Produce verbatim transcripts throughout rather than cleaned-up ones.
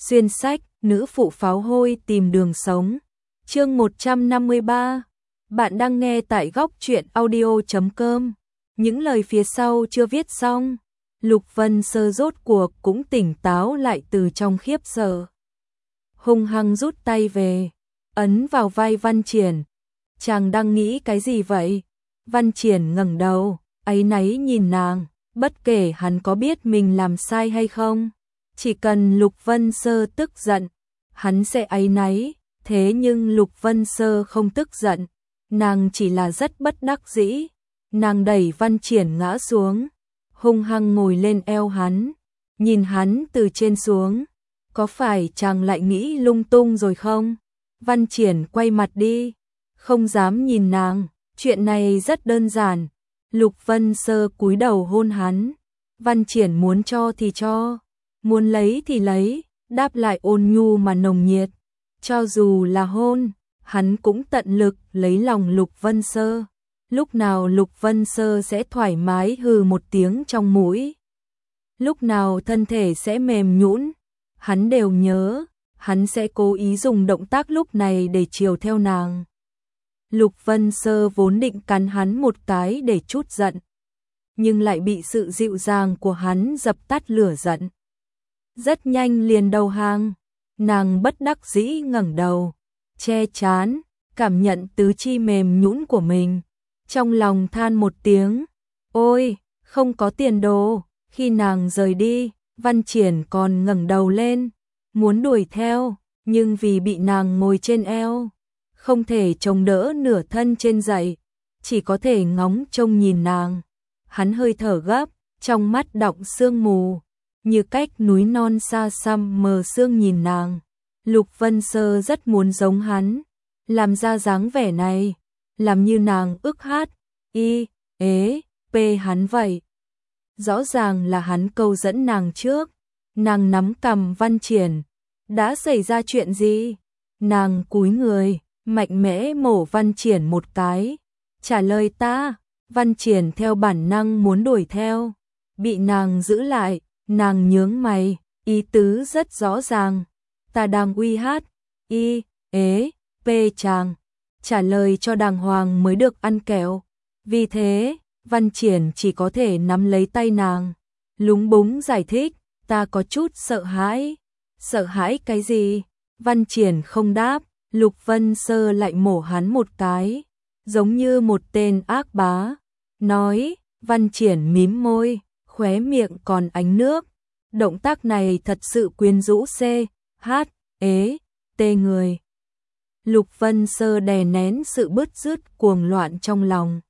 Xuyên sách, nữ phụ pháo hôi tìm đường sống. Chương một trăm năm mươi ba. Bạn đang nghe tại góc truyện audio chấm com. Những lời phía sau chưa viết xong, Lục Vân Sơ rốt cuộc cũng tỉnh táo lại từ trong khiếp sợ. Hung hăng rút tay về, ấn vào vai Văn Triển. Chàng đang nghĩ cái gì vậy? Văn Triển ngẩng đầu, áy náy nhìn nàng, bất kể hắn có biết mình làm sai hay không. Chỉ cần Lục Vân Sơ tức giận, hắn sẽ áy náy, thế nhưng Lục Vân Sơ không tức giận, nàng chỉ là rất bất đắc dĩ. Nàng đẩy Văn Triển ngã xuống, hung hăng ngồi lên eo hắn, nhìn hắn từ trên xuống, có phải chàng lại nghĩ lung tung rồi không? Văn Triển quay mặt đi, không dám nhìn nàng, chuyện này rất đơn giản. Lục Vân Sơ cúi đầu hôn hắn, Văn Triển muốn cho thì cho, muốn lấy thì lấy, đáp lại ôn nhu mà nồng nhiệt. Cho dù là hôn, hắn cũng tận lực lấy lòng Lục Vân Sơ. Lúc nào Lục Vân Sơ sẽ thoải mái hừ một tiếng trong mũi, lúc nào thân thể sẽ mềm nhũn, hắn đều nhớ, hắn sẽ cố ý dùng động tác lúc này để chiều theo nàng. Lục Vân Sơ vốn định cắn hắn một cái để trút giận, nhưng lại bị sự dịu dàng của hắn dập tắt lửa giận. Rất nhanh liền đầu hàng, nàng bất đắc dĩ ngẩng đầu, che trán, cảm nhận tứ chi mềm nhũn của mình. Trong lòng than một tiếng, ôi, không có tiền đồ. Khi nàng rời đi, Văn Triển còn ngẩng đầu lên, muốn đuổi theo, nhưng vì bị nàng ngồi trên eo, không thể chống đỡ nửa thân trên dậy, chỉ có thể ngóng trông nhìn nàng. Hắn hơi thở gấp, trong mắt đọng sương mù, như cách núi non xa xăm mờ sương nhìn nàng. Lục Vân Sơ rất muốn giống hắn, làm ra dáng vẻ này, làm như nàng ức hát, y, ế, pê hắn vậy. Rõ ràng là hắn câu dẫn nàng trước. Nàng nắm cằm Văn Triển, đã xảy ra chuyện gì? Nàng cúi người, mạnh mẽ mổ Văn Triển một cái. Trả lời ta. Văn Triển theo bản năng muốn đuổi theo, bị nàng giữ lại, nàng nhướng mày, ý tứ rất rõ ràng. Ta đang uy hát, y, ế, pê chàng. Trả lời cho đàng hoàng mới được ăn kẹo. Vì thế, Văn Triển chỉ có thể nắm lấy tay nàng, lúng búng giải thích, ta có chút sợ hãi. Sợ hãi cái gì? Văn Triển không đáp, Lục Vân Sơ lại mổ hắn một cái, giống như một tên ác bá. Nói, Văn Triển mím môi, khóe miệng còn ánh nước. Động tác này thật sự quyến rũ c, hát, ế, tê người. Lục Vân Sơ đè nén sự bứt rứt cuồng loạn trong lòng,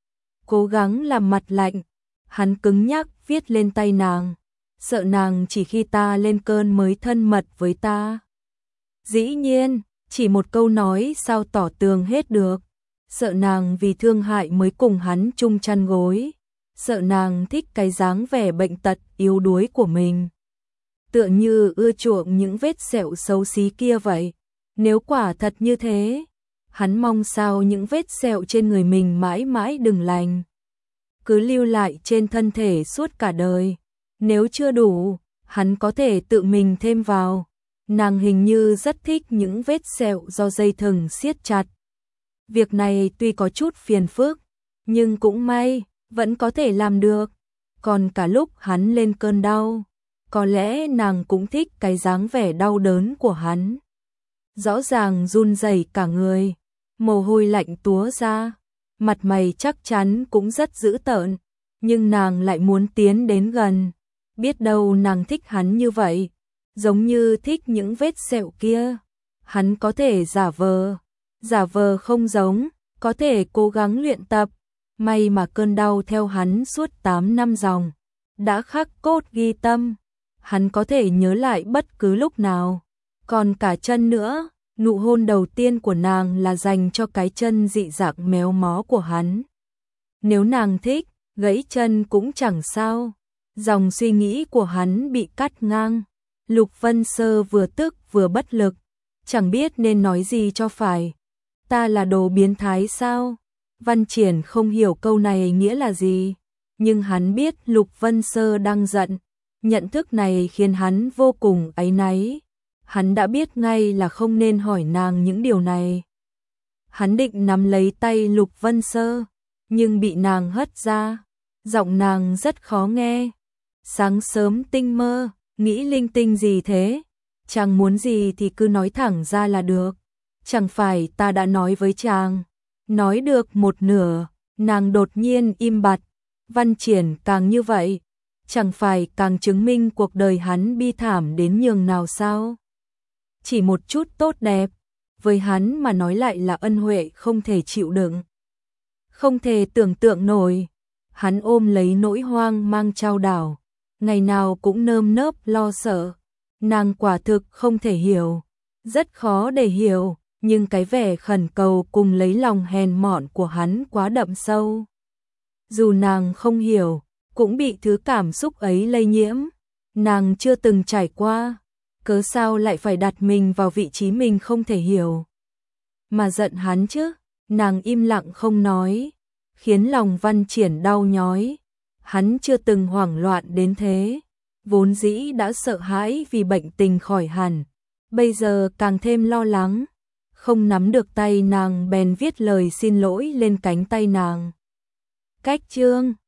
cố gắng làm mặt lạnh. Hắn cứng nhắc viết lên tay nàng, sợ nàng chỉ khi ta lên cơn mới thân mật với ta. Dĩ nhiên, chỉ một câu nói sao tỏ tường hết được. Sợ nàng vì thương hại mới cùng hắn chung chăn gối, sợ nàng thích cái dáng vẻ bệnh tật yếu đuối của mình, tựa như ưa chuộng những vết sẹo xấu xí kia vậy. Nếu quả thật như thế, hắn mong sao những vết sẹo trên người mình mãi mãi đừng lành, cứ lưu lại trên thân thể suốt cả đời. Nếu chưa đủ, hắn có thể tự mình thêm vào. Nàng hình như rất thích những vết sẹo do dây thừng siết chặt. Việc này tuy có chút phiền phức, nhưng cũng may, vẫn có thể làm được. Còn cả lúc hắn lên cơn đau, có lẽ nàng cũng thích cái dáng vẻ đau đớn của hắn. Rõ ràng run rẩy cả người, mồ hôi lạnh túa ra, mặt mày chắc chắn cũng rất dữ tợn, nhưng nàng lại muốn tiến đến gần. Biết đâu nàng thích hắn như vậy, giống như thích những vết sẹo kia. Hắn có thể giả vờ, giả vờ không giống, có thể cố gắng luyện tập. May mà cơn đau theo hắn suốt tám năm dòng, đã khắc cốt ghi tâm, hắn có thể nhớ lại bất cứ lúc nào. Còn cả chân nữa, nụ hôn đầu tiên của nàng là dành cho cái chân dị dạng méo mó của hắn. Nếu nàng thích, gãy chân cũng chẳng sao. Dòng suy nghĩ của hắn bị cắt ngang. Lục Vân Sơ vừa tức vừa bất lực, chẳng biết nên nói gì cho phải. Ta là đồ biến thái sao? Văn Triển không hiểu câu này nghĩa là gì, nhưng hắn biết Lục Vân Sơ đang giận. Nhận thức này khiến hắn vô cùng áy náy. Hắn đã biết ngay là không nên hỏi nàng những điều này. Hắn định nắm lấy tay Lục Vân Sơ, nhưng bị nàng hất ra. Giọng nàng rất khó nghe. Sáng sớm tinh mơ, nghĩ linh tinh gì thế? Chàng muốn gì thì cứ nói thẳng ra là được. Chẳng phải ta đã nói với chàng. Nói được một nửa, nàng đột nhiên im bặt. Văn Triển càng như vậy, chẳng phải càng chứng minh cuộc đời hắn bi thảm đến nhường nào sao? Chỉ một chút tốt đẹp, với hắn mà nói lại là ân huệ không thể chịu đựng. Không thể tưởng tượng nổi, hắn ôm lấy nỗi hoang mang trao đảo, ngày nào cũng nơm nớp lo sợ. Nàng quả thực không thể hiểu, rất khó để hiểu, nhưng cái vẻ khẩn cầu cùng lấy lòng hèn mọn của hắn quá đậm sâu. Dù nàng không hiểu, cũng bị thứ cảm xúc ấy lây nhiễm. Nàng chưa từng trải qua, cớ sao lại phải đặt mình vào vị trí mình không thể hiểu. Mà giận hắn chứ, nàng im lặng không nói, khiến lòng Văn Triển đau nhói. Hắn chưa từng hoảng loạn đến thế, vốn dĩ đã sợ hãi vì bệnh tình khỏi hẳn, bây giờ càng thêm lo lắng. Không nắm được tay nàng bèn viết lời xin lỗi lên cánh tay nàng. Cách chương